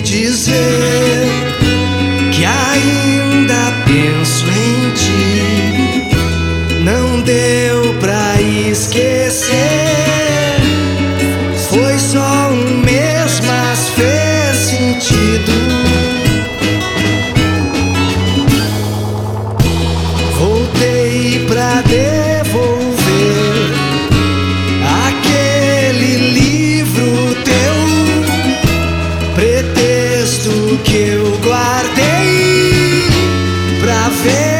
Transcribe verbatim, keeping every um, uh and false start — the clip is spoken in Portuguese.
dizer que ainda penso em ti. Não deu pra esquecer. Foi só um mês, mas fez sentido. Voltei pra devolver aquele livro teu, pretexto que eu guardei pra ver